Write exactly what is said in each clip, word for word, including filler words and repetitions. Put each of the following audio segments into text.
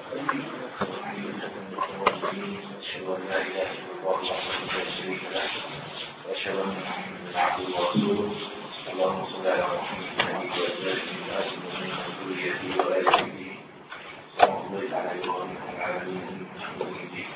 أشهد أن لا إله إلا الله وحده لا شريك له وأشهد أن محمدا عبده ورسوله اللهم صل على محمد وعلى آله وصحبه وذريته وآل بيته كما صليت على إبراهيم وعلى آل إبراهيم إنك حميد مجيد.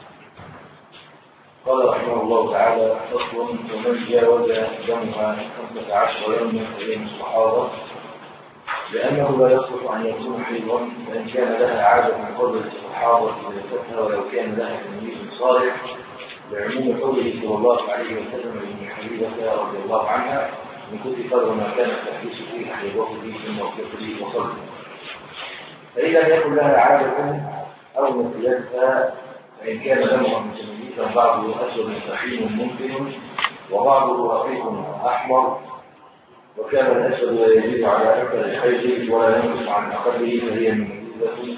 قال رحمه الله تعالى: فصل: ومن جاوز دمها خمسة عشر يوما فهي مستحاضة لأنه لا يصلح أن يكون حيضا، وإن كان لها عادة من قبل الاستحاضة لذتها ولو كان لها تمييز صالح، لعموم قوله صلى الله عليه وسلم لأم حبيبة رضي الله عنها: من كل قدر ما كانت تحدث فيه حيضته ثم اغتسلي وصلي. فإن لم يكن لها عادة أو مثلتها فإن كان دمها متميزا بعضه أسود ثخين ممكن وبعضه رقيق أحمر، وكان الأسود لا يزيد على أكثر الحيض ولا ينقص عن أقله فهي مميزة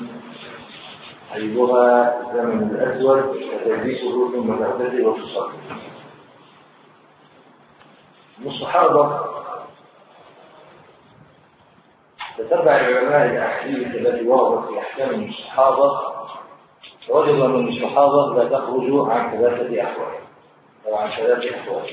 حيضها الزمن الأسود وتلبيسه ثم تغتسل وتصلي. المستحاضة تتبع العلماء الأحاديث التي وردت في أحكام المستحاضة، وجد أن المستحاضة لا تخرج عن ثلاثة أحوال أو عن ثلاثة أحوال: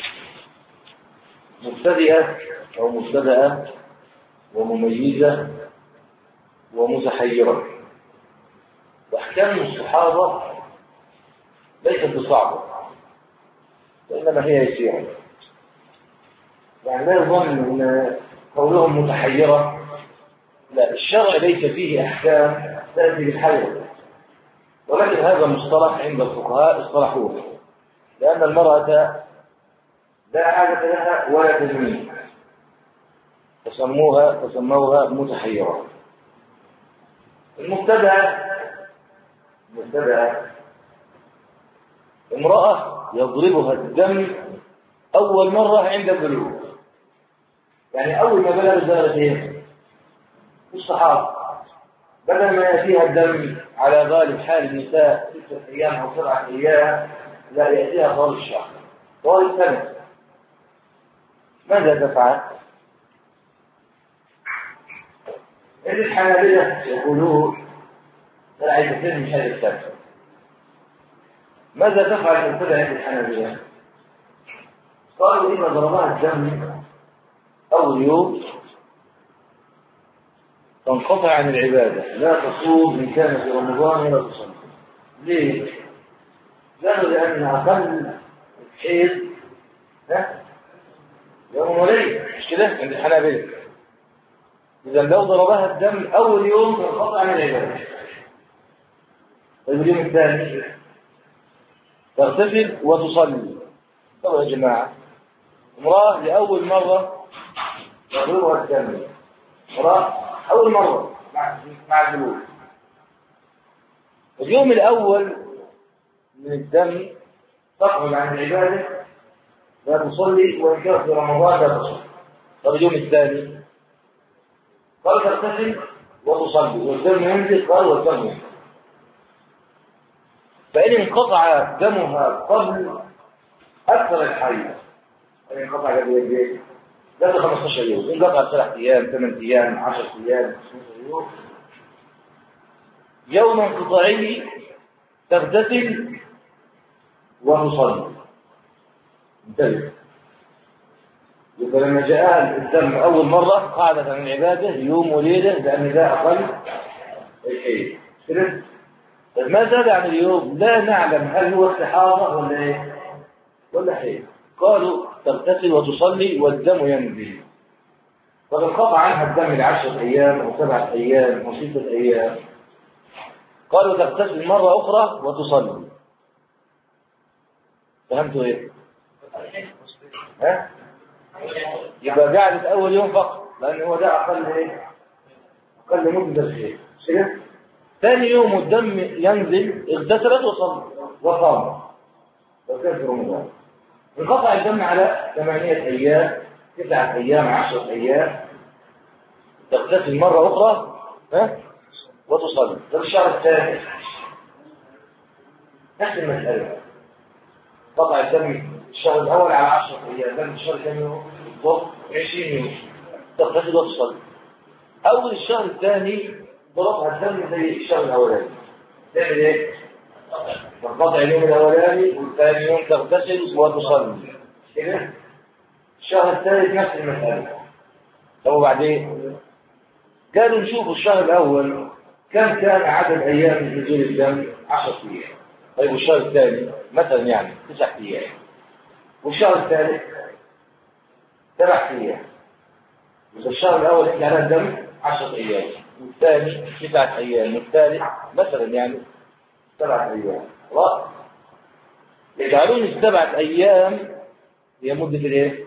مبتدئة أو مبتدأة، ومميزة، ومتحيرة. وأحكام المستحاضة ليست بصعبة وإنما هي يسيرة، يعني لا يظن أن قولهم متحيرة، لا، الشرع ليس فيه أحكام تأتي بالحيرة، ولكن هذا مصطلح عند الفقهاء اصطلحوه، لأن المرأة لا عادة لها ولا تزمين، فسموها فسموها متحيرة. المبتدأ مبتدأ امرأة يضربها الدم أول مرة عند البلوغ، يعني أول ما بلغت زارت ايه؟ الصحابة، بدل ما يأتيها الدم على غالب حال النساء ستة أيام أو سبعة أيام، لا، يأتيها طوال الشهر طوال السنة. ماذا تفعل؟ إذ الحنابلة يقولون لا عايز تفهم هذا السنة. ماذا تفعل إن تبع عند الحنابلة؟ قالوا إن ضربها الدم أول يوم تنقطع عن العبادة، لا تصوم إن كان في رمضان ولا تصوم. ليه؟ قالوا لأن أقل الحيض ها يوم وليلة، مش كده عند الحنابلة. إذا لو ضربها الدم أول يوم تنقطع عن العبادة. اليوم الثاني تغتسل وتصلي. طب يا جماعة، امرأة لأول مرة يضربها الدم، امرأة أول مرة مع البلوغ، اليوم الأول من الدم تخرج عن العبادة، لا تصلي، وإن كان في رمضان لا تصلي. طب اليوم الثاني قال تغتسل وتصلي والدم ينزل، قال والدم ينزل. فإن انقطع دمها قبل أكثر الحيض، إن انقطع قبل قد قبل خمسة عشر يوم، انقطع ثلاث أيام، ثمان أيام، عشر أيام، خمسة يوم، يوم انقطاعه تغتسل وتصلي. انتبه، يبقى لما جاءها الدم أول مرة قعدت عن العبادة يوم وليلة، لأن ده أقل الحيض. طيب ما زاد عن اليوم لا نعلم هل هو استحاضة ولا ايه ولا حيض. قالوا تغتسل وتصلي والدم ينزل. طب انقطع عنها الدم لعشرة أيام أو سبعة أيام أو ستة أيام، قالوا تغتسل مرة أخرى وتصلي. فهمتوا ايه؟ ها؟ يبقى قعدت أول يوم فقط، لأن هو ده أقل ايه؟ أقل مدة الحيض. كده؟ ثاني يوم الدم ينزل، اغتسلت وصلت وقام، وكان في رمضان. انقطع الدم على ثمانية أيام، تسعة أيام، عشرة أيام، تغتسل مرة أخرى ها وتصلي. ده الشهر الثاني نفس المسألة، قطع الدم الشهر الأول على عشرة أيام، دم الشهر الثاني ضغط عشرين يوم، تغتسل وتصلي. أول الشهر الثاني ضربها الدم زي الشهر الاولاني. تعمل ايه؟ تنقطع اليوم الاولاني والثاني يوم تغتسل وتصلي كده. الشهر الثالث نفس المساله. طب وبعدين قالوا نشوفوا الشهر الاول كم كان عدد ايام نزول الدم؟ عشرة ايام. طيب والشهر الثاني مثلا يعني تسعة ايام، والشهر الثالث سبع ايام. إذا الشهر الاول احنا على الدم عشرة ايام، والثاني تسعة ايام، والثالث مثلا يعني سبعة ايام. خلاص يجعلون السبعة ايام هي مدة الايه؟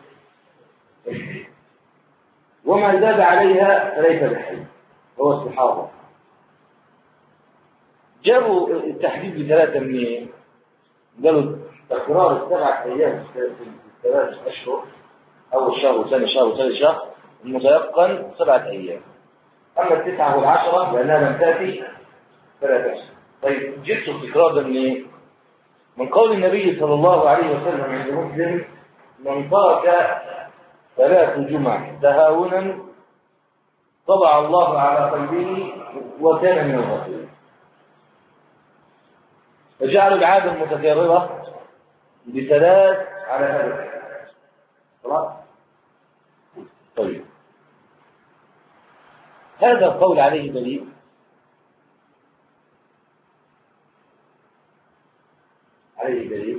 وما زاد عليها فليس بحيث هو استحاضة. جابوا التحديد بثلاثة منين؟ قالوا تكرار السبعة أيام في ثلاث أشهر، أول شهر وثاني شهر وثالث شهر، المتيقن سبعة أيام. أما التسعة والعشرة لأنها لم تأتي فلا تحسن. طيب جبتوا التكرار ده منين؟ من قول النبي صلى الله عليه وسلم عند مسلم: من ترك ثلاث جمع تهاونا طبع الله على قلبه وكان من الغافلين. فجعلوا العادة المتكررة بثلاث على هذا. خلاص؟ طيب هذا القول عليه دليل؟ عليه دليل؟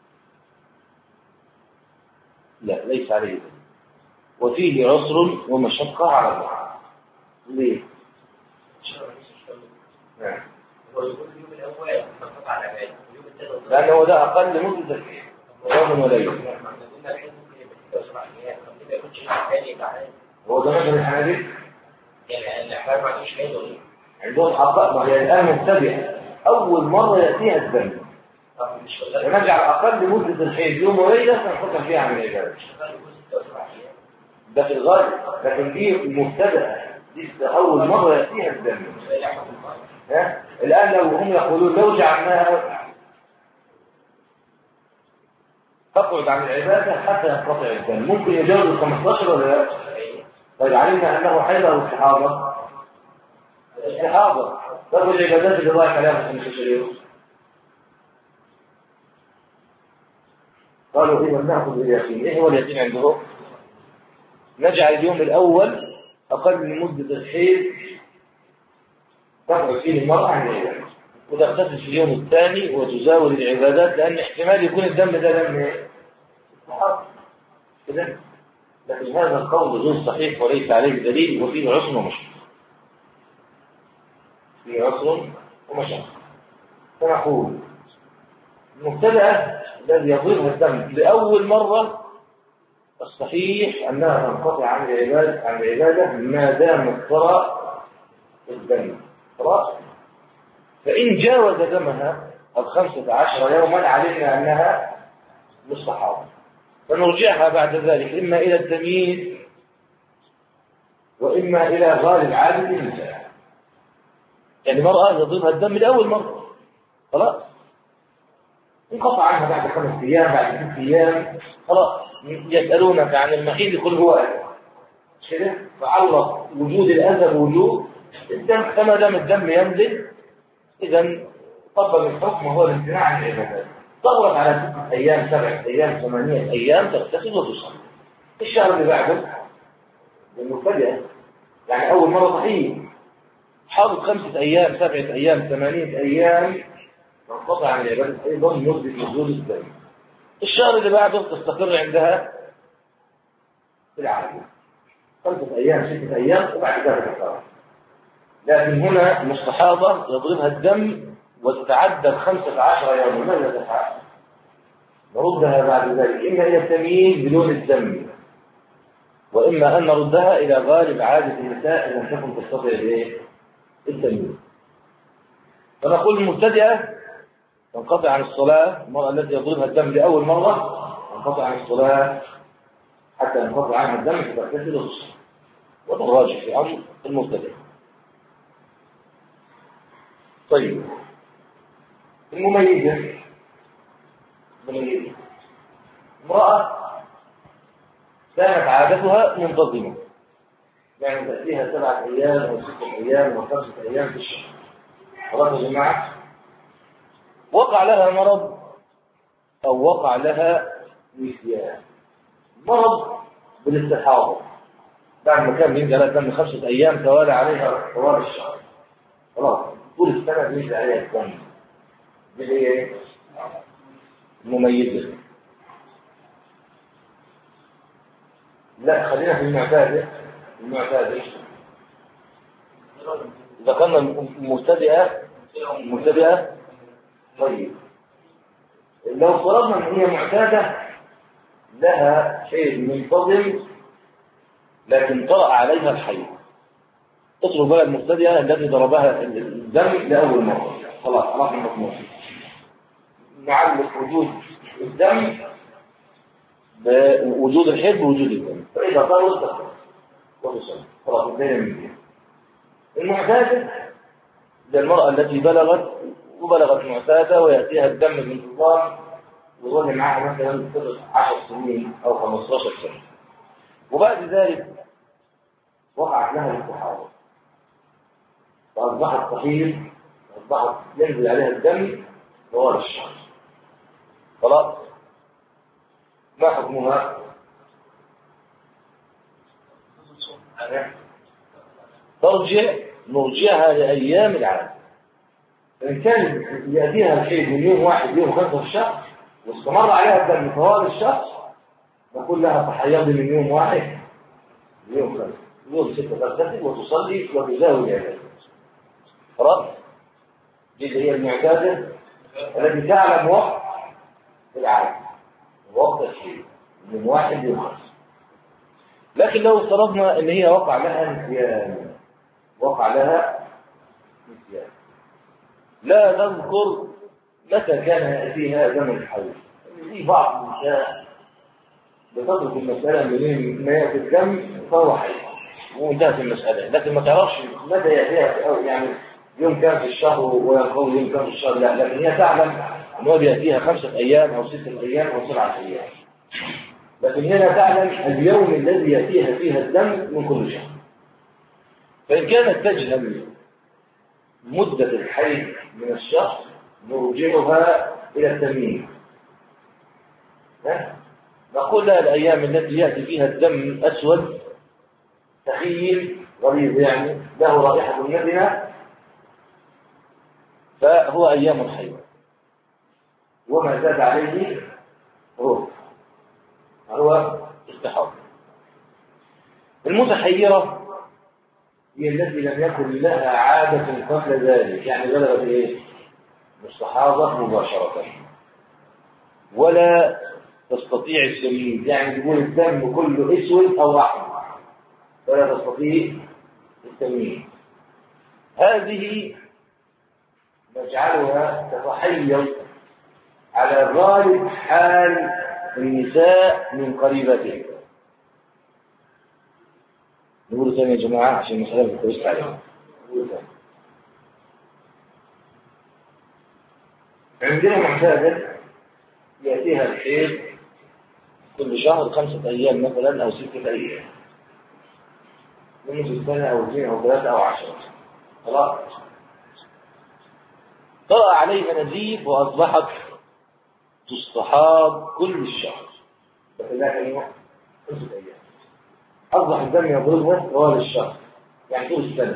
لا، ليس عليه دليل، وفيه عسر ومشقة على البعض. ليه؟ نعم. لأنه ده أقل مدة يوم وليلة. هو ده مثل الحنابلة عندهم أقل، ما هي الآن مبتدئة أول مرة يأتيها الدم، ونجعل أقل مدة الحيض يوم وليلة سنفكر فيها عن العبادة. ده في الغالب، لكن دي مبتدئة، دي أول مرة يأتيها الدم. ها؟ الآن لو هم يقولون لو جعلناها تقعد عن العبادة حتى ينقطع الدم، ممكن يجاوز ال خمستاشر ولا لا؟ طيب علمنا أنه حيض أو استحاضة؟ استحاضة. طب العبادات اللي رايح عليها خمستاشر يوم؟ قالوا إذا نأخذ اليقين. إيه هو اليقين عندهم؟ نجعل اليوم الأول أقل من مدة الحيض تقعد فيه المرأة عن العبادة، وتغتسل في اليوم الثاني وتزاول العبادات، لأن احتمال يكون الدم ده دم استحاضة كده. لكن هذا القول غير صحيح وليس عليه دليل، وفيه عسر ومشقة. فيه عسر ومشقة. فنقول المبتدأ الذي يضربها الدم لأول مرة الصحيح أنها تنقطع عن العبادة عن العبادة ما دام اضطرى الدم. خلاص؟ فإن جاوز دمها الخمسة عشر يوما علمنا أنها مستحاضة، فنرجعها بعد ذلك إما إلى التمييز وإما إلى غالب عادة النساء. يعني مرأة يضربها الدم لأول مرة، خلاص انقطع عنها بعد خمس أيام بعد ست أيام، خلاص يسألونك عن المحيض قل هو أذى كده، فعلق وجود الأذى بوجود الدم، كما دام الدم ينزل إذا طبق الحكم هو الامتناع عن العبادات. طورت على ستة أيام سبعة أيام ثمانية أيام تغتسل وتصلي. الشهر اللي بعده المبتدئة يعني أول مرة صحيح حاضر خمسة أيام سبعة أيام ثمانية أيام تنقطع عن العبادة أيضا مدة نزول الدم. الشهر اللي بعده تستقر عندها في العادة خمسة أيام ستة أيام وبعد ذلك الصلاة. لكن هنا مستحاضة يضربها الدم وتتعدى خمسة عشر يوما، ماذا تفعل؟ نردها بعد ذلك إما إلى التمييز بدون الدم، وإما أن نردها إلى غالب عادة النساء إن لم تكن تستطيع إيه؟ التمييز. فنقول المبتدئة تنقطع عن الصلاة، المرأة التي يضربها الدم لأول مرة تنقطع عن الصلاة حتى ينقطع عنها الدم فتغتسل وتصلي، وتراجع في أمر المبتدئة. طيب المميزة المميزة امرأة كانت عادتها منتظمة يعني تأتيها سبعة أيام أو ستة أيام أو خمسة أيام في الشهر. خلاص يا جماعة؟ وقع لها مرض أو وقع لها نسيان. مرض بالاستحاضة بعد ما كان بينزل عليها دم خمسة أيام توالى عليها طوال الشهر. خلاص طول السنة بينزل عليها الدم. دي هي إيه؟ مميزة. لا خلينا في المعتادة. المعتادة إذا كنا مبتدئة مبتدئة طيب لو فرضنا ان هي معتادة لها شيء منتظم لكن طرأ عليها الحيض، اترك بقى المبتدئة التي ضربها الدم لأول مرة، خلاص عرفنا المضمون. نعلق وجود الدم بوجود الحيض بوجود الدم، فإذا طار استقر وتصل خلاص انتهينا من دي. المعتادة للمرأة التي بلغت وبلغت معتادة ويأتيها الدم بانتظام ويظل معها مثلا عشر سنين أو خمستاشر سنة، وبعد ذلك وقعت لها الاستحاضة فأصبحت صحيح، أصبحت ينزل عليها الدم طوال الشهر. خلاص ما حكمها؟ ترجع نرجعها لأيام العادة. إن كان يأتيها الحيض من يوم واحد يوم خمسة في الشهر واستمر عليها الدم طوال الشهر نقول لها تحيضي من يوم واحد يوم خمسة يوم ستة تغتسل وتصلي وتزاوج عبادة. خلاص دي هي المعتادة التي تعلم وقت العادة وقت الحيض من واحد يوم خمسة. لكن لو افترضنا ان هي وقع لها نسيان وقع لها نسيان لا نذكر متى كان يأتيها دم الحيض. في بعض النساء بتترك المسألة من ما يأتي الدم فهو حيض وانتهت المسألة، لكن ما تعرفش متى يأتيها يعني يوم كان في الشهر وينقضي يوم كان في الشهر، لا، لكن هي تعلم ان هو بيأتيها خمسة أيام أو ستة أيام أو سبعة أيام، لكن هي لا تعلم اليوم الذي يأتيها فيها الدم من كل شهر. فإن كانت تجهل مدة الحيض من الشهر نرجعها إلى التمييز. نقول لها الأيام التي يأتي فيها الدم أسود ثقيل غليظ يعني له رائحة نتنة فهو أيام الحيض، وما زاد عليه هو هو استحاضة. المتحيرة هي التي لم يكن لها عادة قبل ذلك، يعني بلغت ايه؟ مستحاضة مباشرة ولا تستطيع التمييز، يعني تقول الدم كله اسود او احمر ولا تستطيع التمييز. هذه نجعلها تتحير على غالب حال النساء من قريبتهم. نقول ثاني يا جماعة عشان المسألة بتكويس عليهم. نقول ثاني. عندنا معتادة يأتيها الحيض كل شهر خمسة أيام مثلا أو ستة أيام من سنة أو اثنين أو ثلاثة أو عشرة. خلاص طلع عليها نزيف وأصبحت تستحاض كل الشهر بس لا كلمة خمسة أيام، أصبح الدم يضربها طوال الشهر يعني طول السنة.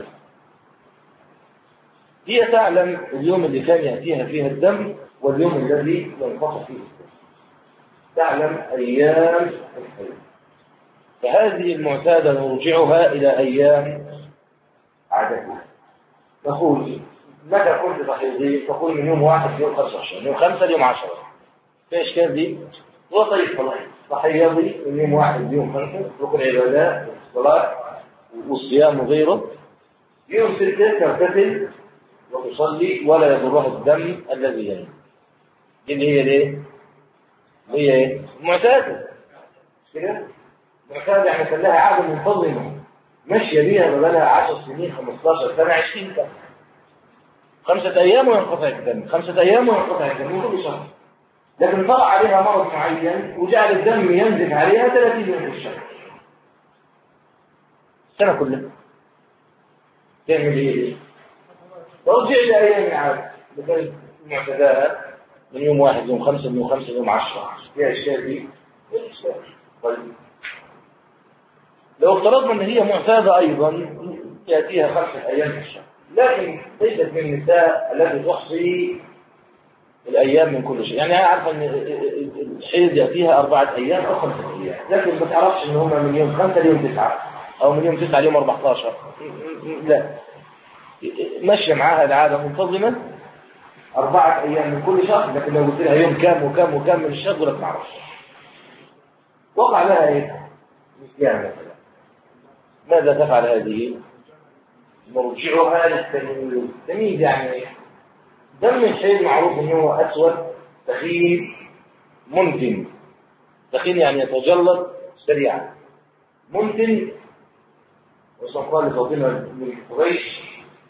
هي تعلم اليوم اللي كان يأتيها فيها الدم واليوم الذي ينقطع فيه الدم، تعلم أيام الحيض. فهذه المعتادة نرجعها إلى أيام عادتها. نقول متى كنت تحيضين؟ تقول من يوم واحد يوم خمسة عشر، يوم خمسة يوم عشرة. في إشكال دي؟ هو طيب خلاص تحيضي من يوم واحد يوم خمسة ركن عبادات الصلاة والصيام وغيره. يوم ستة تغتسل وتصلي ولا يضرها الدم الذي ينزل. دي اللي هي ليه؟ هي ايه؟ معتادة كده؟ معتادة يعني كان لها عادة منتظمة ماشية بيها بقالها عشر سنين خمستاشر سنة عشرين سنة. خمسة أيام وينقطع الدم، خمسة أيام وينقطع الدم كل شهر. لكن طلع عليها مرض معين وجعل الدم ينزف عليها ثلاثين يوم في الشهر. السنة كلها تعمل إيه؟ ترجع إلى أيام العادة مثل معتداها من يوم واحد يوم خمسة من يوم خمسة يوم عشرة فيها أشياء دي. طيب لو افترضنا أن هي معتادة أيضا يأتيها خمسة أيام في الشهر، لكن ليست من النساء التي تحصي الأيام من كل شيء. يعني أنا عارفة أن الحيض يأتيها أربعة أيام أو خمسة أيام، لكن ما تعرفش أن هم من يوم خمسة ليوم تسعة أو من يوم تسعة ليوم أربعة عشر. لا، ماشية معاها العادة منتظمة أربعة أيام من كل شهر، لكن لو قلت لها يوم كام وكام وكام من الشهر ولا تعرفش. وقع لها إيه؟ نسيان مثلا. ماذا تفعل هذه؟ نرجعها للتمييز. التمييز يعني إيه؟ دم الحيض معروف أنه أسود ثخين منتن. ثخين يعني يتجلط سريعا. منتن وسنقال لفاطمة من قريش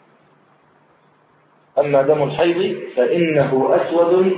أما دم الحيض فإنه أسود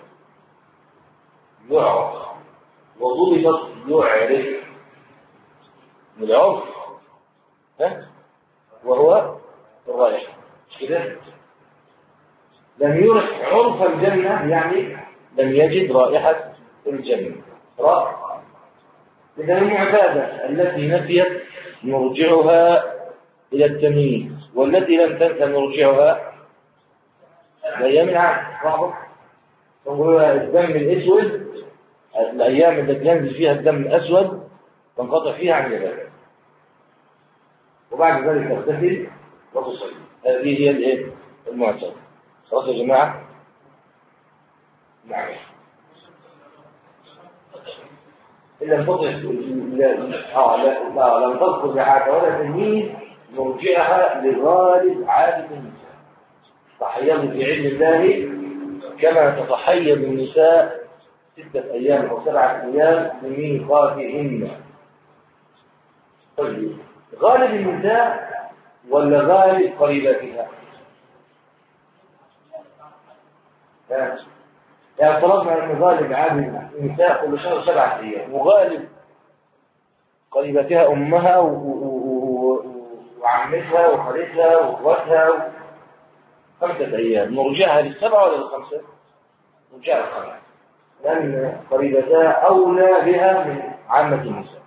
يعرف وضربت يعرف من العرف ها وهو الرائحة مش كده؟ لم يرح عرف الجنة يعني لم يجد رائحة الجنة. رائحة إذا المعتادة التي نفيت نرجعها إلى التمييز، والتي لم تنسى نرجعها الأيام العادة. واضح؟ نقول الدم الأسود الأيام التي ينزل فيها الدم الأسود تنقطع فيها عن العبادة، وبعد ذلك تغتسل وتصلي. هذه هي الإيه؟ المعتادة. خلاص يا جماعة؟ نعم. إن لم تطع اه لا لا لم تذكر بحاجة ولا تمييز نرجعها لغالب عادة النساء. تحيض في علم الله كما تتحيض النساء ستة أيام أو سبعة أيام لميقاتهن. طيب غالب النساء ولا غالب قريباتها؟ يعني طلبنا أن غالب عادة النساء كل شهر سبعة أيام، وغالب قريباتها أمها وعمتها وخالتها وأخواتها خمسة أيام. نرجعها للسبعة ولا للخمسة؟ نرجعها للخمسة، لأن قريبتها أولى بها من عامة النساء.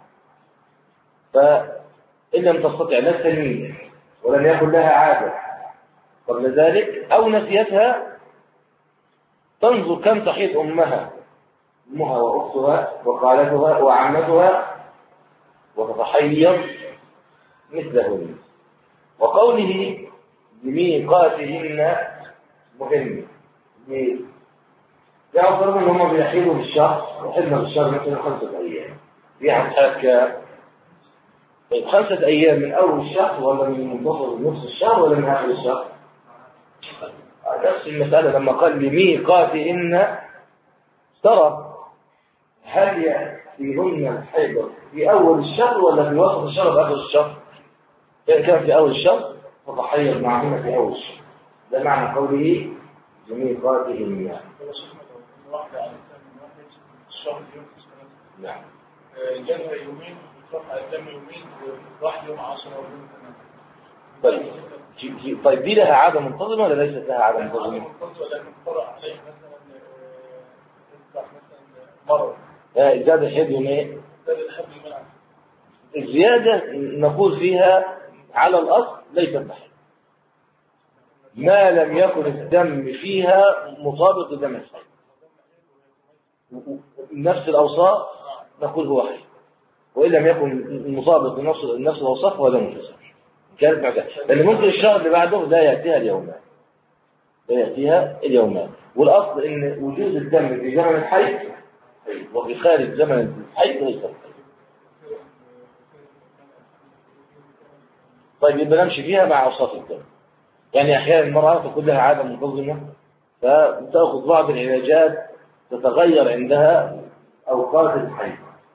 فإن لم تستطع لا التمييز ولم يكن لها عادة قبل ذلك أو نسيتها تنظر كم تحيض أمها أمها وأختها وخالتها وعمتها وتتحيض مثلهن. وقوله بميقاتهن مهم. يعتبر ان هم بيحيلوا بالشهر وحدنا بالشهر مثلا خمسة ايام. دي هتحكى طيب خمسة ايام من اول الشهر ولا من منتصف نصف الشهر ولا من اخر الشهر؟ نفس المسألة لما قال بميقاتهن ترى هل يأتيهن الحيض في اول الشهر ولا في وسط الشهر ولا اخر الشهر؟ إن كان في اول الشهر فتحيض معهن في اول الشهر. ده معنى قوله بميقاتهن. نعم. جنة يومين بتروح قدام يومين وراح يوم عشرة ويوم ثمانية. طيب طيب دي لها عادة منتظمة ولا ليست لها عادة منتظمة؟ منتظمة لكن تطرق عليه مثلا تفتح مثلا مرة. زاد الحد يومين. زاد الحد يومين. الزيادة نقول فيها على الأصل ليست بحيض ما لم يكن الدم فيها مطابق لدم الحيض. نفس الأوصاف نقول هو حيض، وإن لم يكن مطابق لنفس نفس الأوصاف هو دم فساد. كانت معتادة، لأن ممكن الشهر اللي بعده لا يأتيها اليومان لا يأتيها اليومان والأصل إن وجود الدم في زمن الحيض وفي خارج زمن الحيض ليس بحيض. طيب يبقى نمشي فيها مع أوصاف الدم. يعني أحيانا المرأة تكون لها عادة منتظمة فتأخذ بعض العلاجات تتغير عندها أوقات الحيض،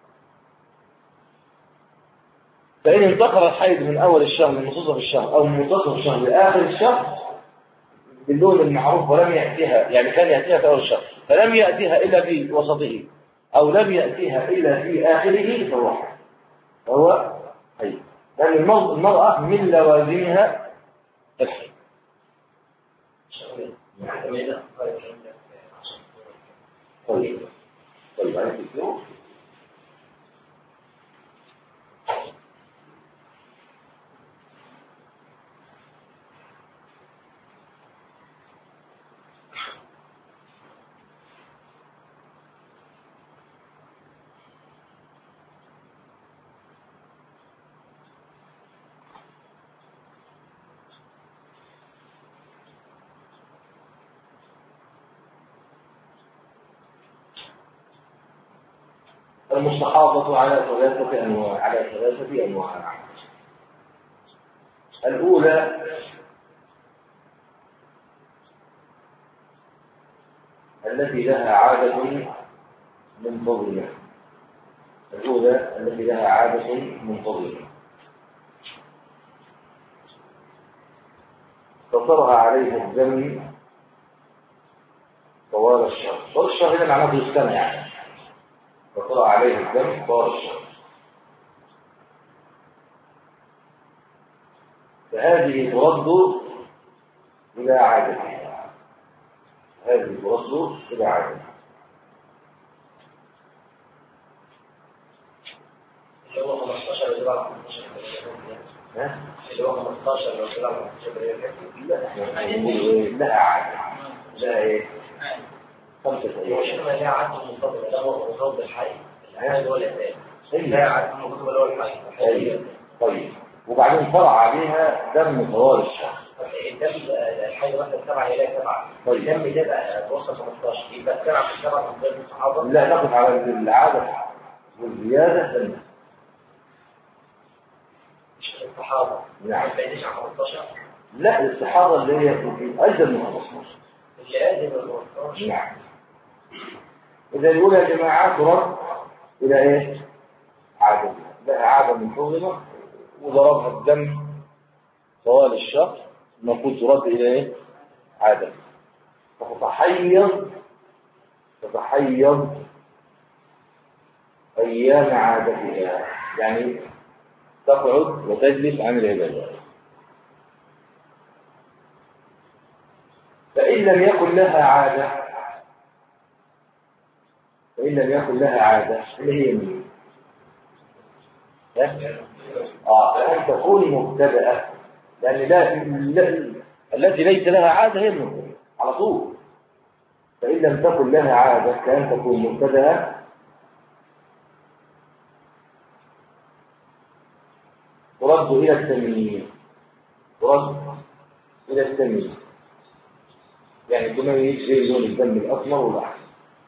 فإن انتقل الحيض من أول الشهر لمنتصف الشهر أو من منتصف الشهر لآخر الشهر باللون المعروف ولم يأتيها، يعني كان يأتيها في أول الشهر فلم يأتيها إلا في وسطه أو لم يأتيها إلا في آخره فهو حيض فهو حيض. لأن المرأة من لوازمها الحيض. طيب طيب عليك اليوم المستحاضة على ثلاثة أنواع على ثلاثة أنواع. الأولى التي لها عادة منتظمة الأولى التي لها عادة منتظمة فطرها عليه الدم طوال الشهر. طوال الشهر هنا معناه في السنة يعني فطرها عليه الدم طوال الشهر. فهذه ترد إلى عادتها هذه ترد إلى عادتها اللي هو خمستاشر اللي بعد خمستاشر ها؟ اللي هو خمستاشر اللي بعد خمستاشر لا احنا بنقول لها عادة لا ايه خمسة أيام. مش ما لها عادة منتظمة ده هو مرتبط بالحي الحي هو الأساس لها عادة منتظمة اللي هو الحي. طيب طيب وبعدين طلع عليها دم طوال الشهر. الدم الحي مثلا سبعة إلى سبعة الدم ده بقى توصل خمستاشر يبقى سبعة في سبعة من ضمن الصحابة. لا نقف على العادة والزيادة دم الصحابة نعم ما بعدش عن خمستاشر. لا الصحابة اللي هي أجل من خمستاشر اللي أجل من خمستاشر. نعم. إذا يقول يا جماعة ترد إلى إيه؟ عادة لها عادة منتظمة وضربها الدم طوال الشهر المفروض ترد إلى إيه؟ عادة فتتحيض تتحيض أيام عادتها يعني تقعد وتجلس عن العبادات. فإن لم يكن لها عادة فإن لم يكن لها عادة اللي هي مين؟ آه أن تكون مبتدأة لأن لا, لا التي ليس لها عادة هي المبتدأة على طول. فإن لم تكن لها عادة كأن تكون مبتدأة ترد إلى التمييز ترد إلى التمييز يعني التمييز زي لون الدم الأسمر والأحمر.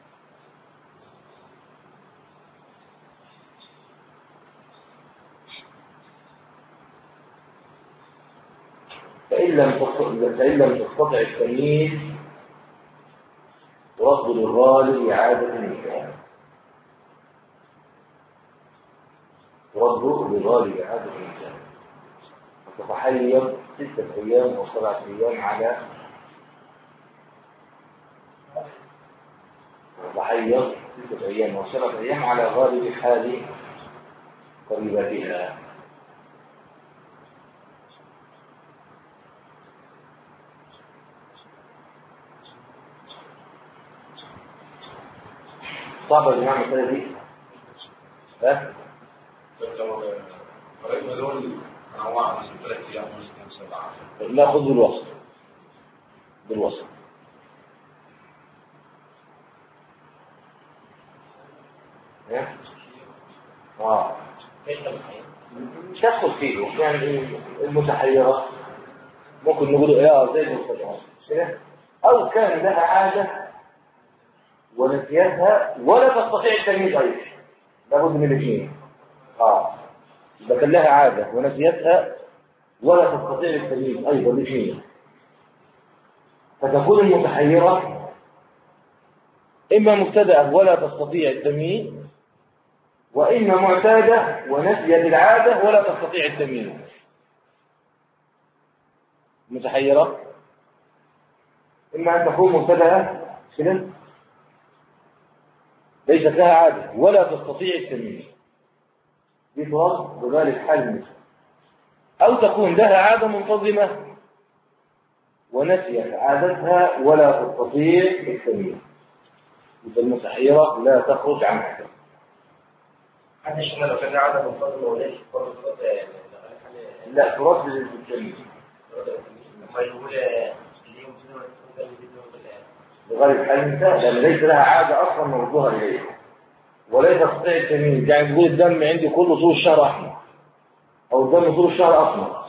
فإن لم تستطع التمييز ترد للغالب إعادة النكاح ترد للغالب إعادة النكاح وتتحيض ستة أيام أو سبعة أيام على تتحيض ستة أيام أو سبعة أيام على غالب حال قريبتها. صعبة يا جماعة المسألة دي؟ ها؟ قريبنا دول أنواع مثلا ثلاث أيام مثلا سبعة. ناخذ بالوسط بالوسط. ها؟ آه. مش هدخل فيه يعني المتحيرة ممكن نقول إيه زي المتحيرة أو كان لها عادة ونسيتها ولا تستطيع التمييز أيضا لابد من الاثنين. اه إذا كان لها عادة ونسيتها ولا تستطيع التمييز أيضا الاثنين فتكون المتحيرة إما مبتدأة ولا تستطيع التمييز وإما معتادة ونسيت العادة ولا تستطيع التمييز. متحيرة إما أن تكون مبتدأة كده ليست لها عادة ولا تستطيع التمييز دي ترد بذلك حال أو تكون لها عادة منتظمة ونسيت عادتها ولا تستطيع التمييز، إذا المتحيرة لا تخرج عن هذا. حتى الشمال لو كان عادة منتظمة وليس فرض لا ترد للتمييز ما يقول اليوم بغير الحال لأن ليس لها عادة أصلا مرضوها إليه ولا تستطيع التمييز. يعني تقول الدم عندي كله طول الشهر أحمر أو الدم طول الشهر أسمر،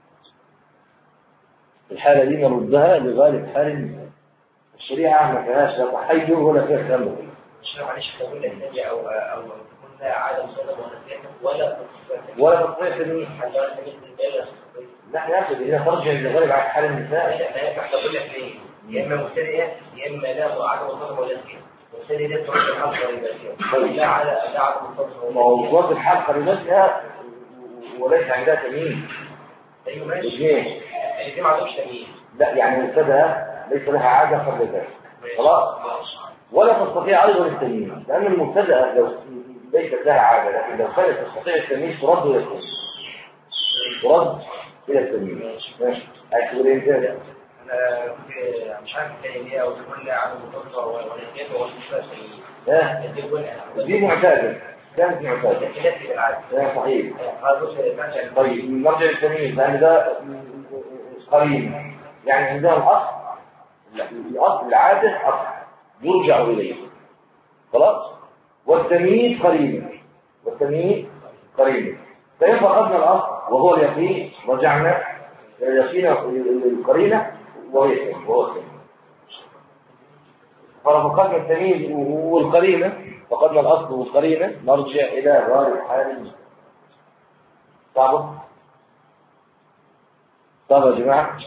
في الحالة دي نردها لغالب حال النساء. الشريعة ما فيهاش لا تحير ولا فيها كلام ده. الشريعة معلش تقول النبي أو أو تكون لها عادة مصادمة ولا ولا تستطيع التمييز. لا ياخذ إذا ترجع لغالب حال النساء. لا تقول لك ليه؟ يا إما مبتدئة يا إما لا عادة مصادمة ولا فيها. مبتدئة دي تروح الحلقة رباطية. لا عادة لا عادة مصادمة. موضوع الحلقة رباطية وليس عندها تمييز. أيوة ماشي. يعني دي ما عندهمش تمييز. لا يعني مبتدأ ليس لها عادة قبل ذلك. خلاص. ولا تستطيع أيضا التمييز لأن المبتدأ لو ليست لها عادة لكن لو كانت تستطيع التمييز ترد إلى التمييز. ترد إلى التمييز. ماشي. عايز تقول إيه تاني؟ أنا مش عارف التانية أو تقول لي عدم مطلقة ولا كيف ولا مش فاهم. ها؟ دي معتادة. كانت معتادة. لا صحيح. طيب نرجع للتمييز لأن ده قريب. يعني عندها الأصل الأصل العادة أصل يرجع إليه. خلاص؟ والتمييز قريب. والتمييز قريب. فإن فقدنا الأصل وهو اليقين رجعنا إلى اليقين القرينة وهي التمييز. وهو التمييز. ففقدنا التمييز والقرينة فقدنا الأصل والقرينة نرجع إلى غالب حال. صعبة؟ صعبة يا جماعة؟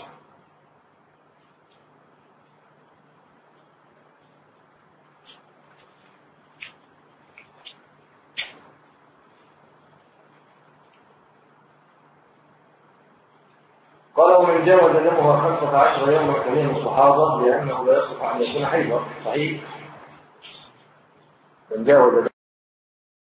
قال ومن جاوز دمها خمسة عشر يوما كمين الصحابة لأنه لا يصح أن يكون حيضا. صحيح؟ من جاوز